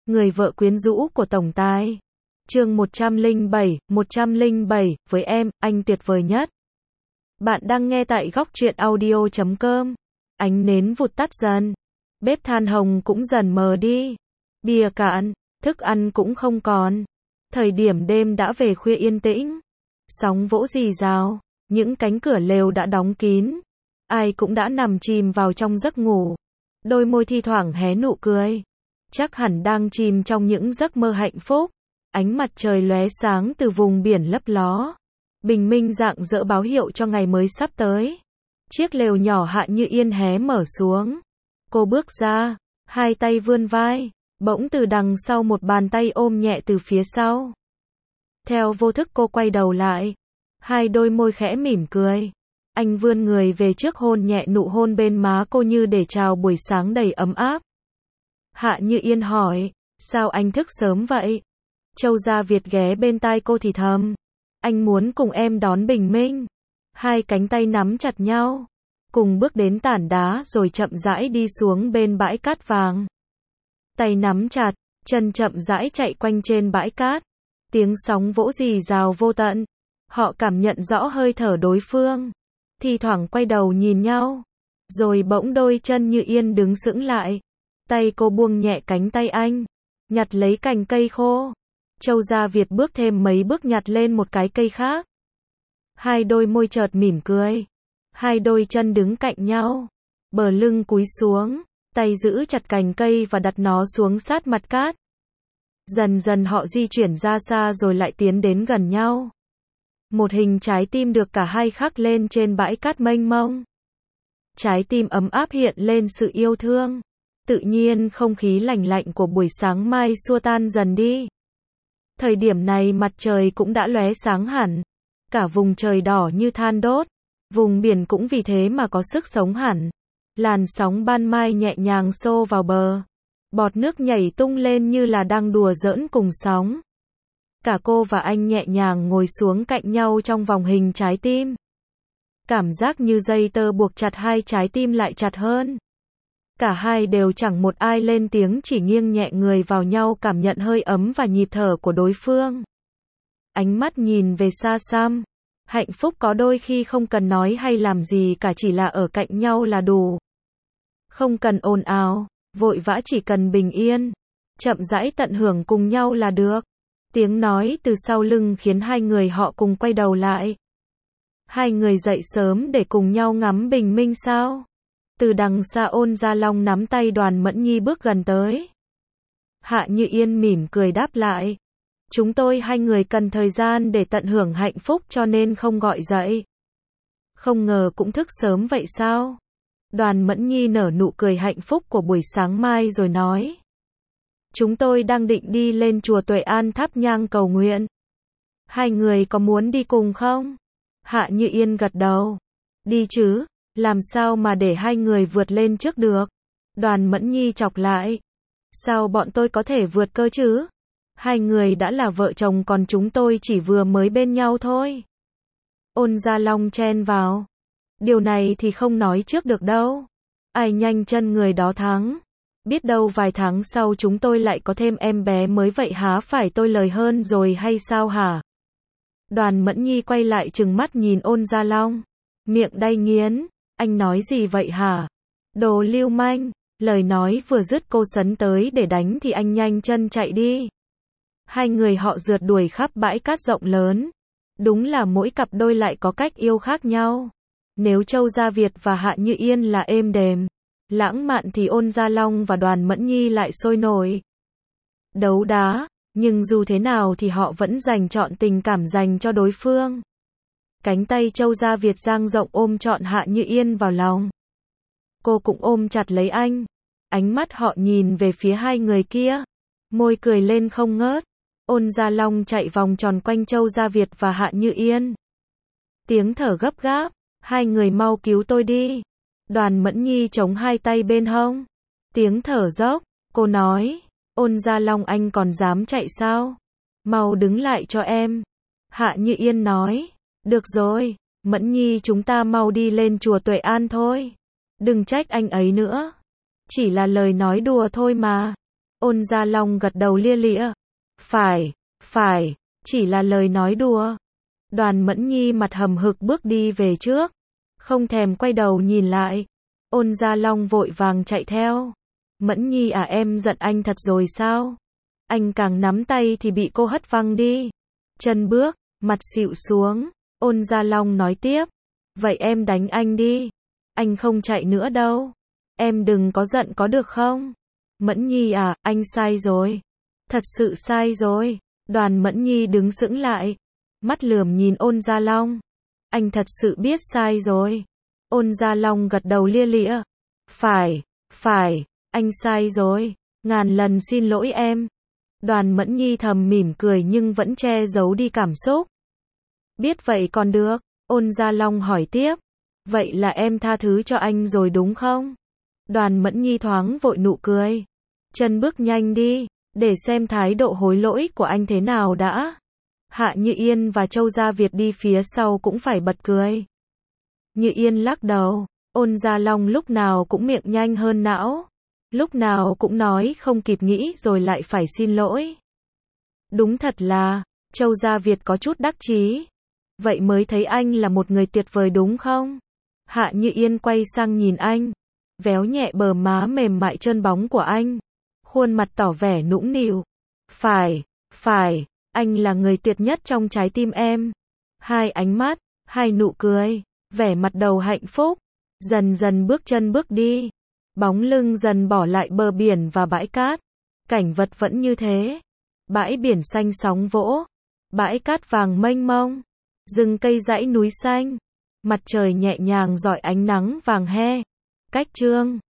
Người vợ quyến rũ của tổng tài. Chương 107, với em, anh tuyệt vời nhất. Bạn đang nghe tại góc truyện audio.com. Ánh nến vụt tắt dần. Bếp than hồng cũng dần mờ đi. Bia cạn, thức ăn cũng không còn. Thời điểm đêm đã về khuya yên tĩnh. Sóng vỗ rì rào, những cánh cửa lều đã đóng kín. Ai cũng đã nằm chìm vào trong giấc ngủ. Đôi môi thi thoảng hé nụ cười. Chắc hẳn đang chìm trong những giấc mơ hạnh phúc. Ánh mặt trời lóe sáng từ vùng biển lấp ló. Bình minh rạng rỡ báo hiệu cho ngày mới sắp tới. Chiếc lều nhỏ Hạ Như Yên hé mở xuống. Cô bước ra, hai tay vươn vai, bỗng từ đằng sau một bàn tay ôm nhẹ từ phía sau. Theo vô thức cô quay đầu lại. Hai đôi môi khẽ mỉm cười. Anh vươn người về trước hôn nhẹ nụ hôn bên má cô như để chào buổi sáng đầy ấm áp. Hạ Như Yên hỏi, sao anh thức sớm vậy? Châu Gia Việt ghé bên tai cô thì thầm, anh muốn cùng em đón bình minh. Hai cánh tay nắm chặt nhau, cùng bước đến tảng đá rồi chậm rãi đi xuống bên bãi cát vàng. Tay nắm chặt, chân chậm rãi chạy quanh trên bãi cát. Tiếng sóng vỗ rì rào vô tận. Họ cảm nhận rõ hơi thở đối phương. Thì thoảng quay đầu nhìn nhau. Rồi bỗng đôi chân Như Yên đứng sững lại. Tay cô buông nhẹ cánh tay anh. Nhặt lấy cành cây khô. Châu Gia Việt bước thêm mấy bước nhặt lên một cái cây khác. Hai đôi môi chợt mỉm cười. Hai đôi chân đứng cạnh nhau. Bờ lưng cúi xuống. Tay giữ chặt cành cây và đặt nó xuống sát mặt cát. Dần dần họ di chuyển ra xa rồi lại tiến đến gần nhau. Một hình trái tim được cả hai khắc lên trên bãi cát mênh mông. Trái tim ấm áp hiện lên sự yêu thương. Tự nhiên không khí lạnh lạnh của buổi sáng mai xua tan dần đi. Thời điểm này mặt trời cũng đã lóe sáng hẳn. Cả vùng trời đỏ như than đốt. Vùng biển cũng vì thế mà có sức sống hẳn. Làn sóng ban mai nhẹ nhàng xô vào bờ. Bọt nước nhảy tung lên như là đang đùa giỡn cùng sóng. Cả cô và anh nhẹ nhàng ngồi xuống cạnh nhau trong vòng hình trái tim. Cảm giác như dây tơ buộc chặt hai trái tim lại chặt hơn. Cả hai đều chẳng một ai lên tiếng, chỉ nghiêng nhẹ người vào nhau cảm nhận hơi ấm và nhịp thở của đối phương. Ánh mắt nhìn về xa xăm. Hạnh phúc có đôi khi không cần nói hay làm gì cả, chỉ là ở cạnh nhau là đủ. Không cần ồn ào, vội vã, chỉ cần bình yên. Chậm rãi tận hưởng cùng nhau là được. Tiếng nói từ sau lưng khiến hai người họ cùng quay đầu lại. Hai người dậy sớm để cùng nhau ngắm bình minh sao? Từ đằng xa Ôn Gia Long nắm tay Đoàn Mẫn Nhi bước gần tới. Hạ Như Yên mỉm cười đáp lại. Chúng tôi hai người cần thời gian để tận hưởng hạnh phúc cho nên không gọi dậy. Không ngờ cũng thức sớm vậy sao? Đoàn Mẫn Nhi nở nụ cười hạnh phúc của buổi sáng mai rồi nói. Chúng tôi đang định đi lên chùa Tuệ An thắp nhang cầu nguyện. Hai người có muốn đi cùng không? Hạ Như Yên gật đầu. Đi chứ, làm sao mà để hai người vượt lên trước được? Đoàn Mẫn Nhi chọc lại. Sao bọn tôi có thể vượt cơ chứ? Hai người đã là vợ chồng còn chúng tôi chỉ vừa mới bên nhau thôi. Ôn Gia Long chen vào. Điều này thì không nói trước được đâu. Ai nhanh chân người đó thắng. Biết đâu vài tháng sau chúng tôi lại có thêm em bé mới, vậy há phải tôi lời hơn rồi hay sao hả? Đoàn Mẫn Nhi quay lại trừng mắt nhìn Ôn Gia Long. Miệng đay nghiến. Anh nói gì vậy hả? Đồ lưu manh. Lời nói vừa dứt cô sấn tới để đánh thì anh nhanh chân chạy đi. Hai người họ rượt đuổi khắp bãi cát rộng lớn. Đúng là mỗi cặp đôi lại có cách yêu khác nhau. Nếu Châu Gia Việt và Hạ Như Yên là êm đềm, lãng mạn thì Ôn Gia Long và Đoàn Mẫn Nhi lại sôi nổi. Đấu đá, nhưng dù thế nào thì họ vẫn dành trọn tình cảm dành cho đối phương. Cánh tay Châu Gia Việt dang rộng ôm trọn Hạ Như Yên vào lòng. Cô cũng ôm chặt lấy anh. Ánh mắt họ nhìn về phía hai người kia. Môi cười lên không ngớt. Ôn Gia Long chạy vòng tròn quanh Châu Gia Việt và Hạ Như Yên. Tiếng thở gấp gáp. Hai người mau cứu tôi đi. Đoàn Mẫn Nhi chống hai tay bên hông. Tiếng thở dốc. Cô nói. Ôn Gia Long, anh còn dám chạy sao? Mau đứng lại cho em. Hạ Như Yên nói. Được rồi, Mẫn Nhi, chúng ta mau đi lên chùa Tuệ An thôi. Đừng trách anh ấy nữa. Chỉ là lời nói đùa thôi mà. Ôn Gia Long gật đầu lia lịa. Phải, chỉ là lời nói đùa. Đoàn Mẫn Nhi mặt hầm hực bước đi về trước, không thèm quay đầu nhìn lại. Ôn Gia Long vội vàng chạy theo. Mẫn Nhi à, em giận anh thật rồi sao? Anh càng nắm tay thì bị cô hất văng đi. Chân bước, mặt xịu xuống. Ôn Gia Long nói tiếp. Vậy em đánh anh đi. Anh không chạy nữa đâu. Em đừng có giận có được không? Mẫn Nhi à, anh sai rồi. Thật sự sai rồi. Đoàn Mẫn Nhi đứng sững lại, mắt lườm nhìn Ôn Gia Long. Anh thật sự biết sai rồi. Ôn Gia Long gật đầu lia lịa. Phải, anh sai rồi. Ngàn lần xin lỗi em. Đoàn Mẫn Nhi thầm mỉm cười nhưng vẫn che giấu đi cảm xúc. Biết vậy còn được. Ôn Gia Long hỏi tiếp. Vậy là em tha thứ cho anh rồi đúng không? Đoàn Mẫn Nhi thoáng vội nụ cười. Chân bước nhanh đi, để xem thái độ hối lỗi của anh thế nào đã. Hạ Như Yên và Châu Gia Việt đi phía sau cũng phải bật cười. Như Yên lắc đầu. Ôn Gia Long lúc nào cũng miệng nhanh hơn não. Lúc nào cũng nói không kịp nghĩ rồi lại phải xin lỗi. Đúng thật là, Châu Gia Việt có chút đắc chí. Vậy mới thấy anh là một người tuyệt vời đúng không? Hạ Như Yên quay sang nhìn anh, véo nhẹ bờ má mềm mại trơn bóng của anh, khuôn mặt tỏ vẻ nũng nịu. Phải, anh là người tuyệt nhất trong trái tim em. Hai ánh mắt, hai nụ cười, vẻ mặt đầu hạnh phúc, dần dần bước chân bước đi. Bóng lưng dần bỏ lại bờ biển và bãi cát. Cảnh vật vẫn như thế. Bãi biển xanh sóng vỗ, bãi cát vàng mênh mông, rừng cây dãy núi xanh, mặt trời nhẹ nhàng rọi ánh nắng vàng he. Cách chương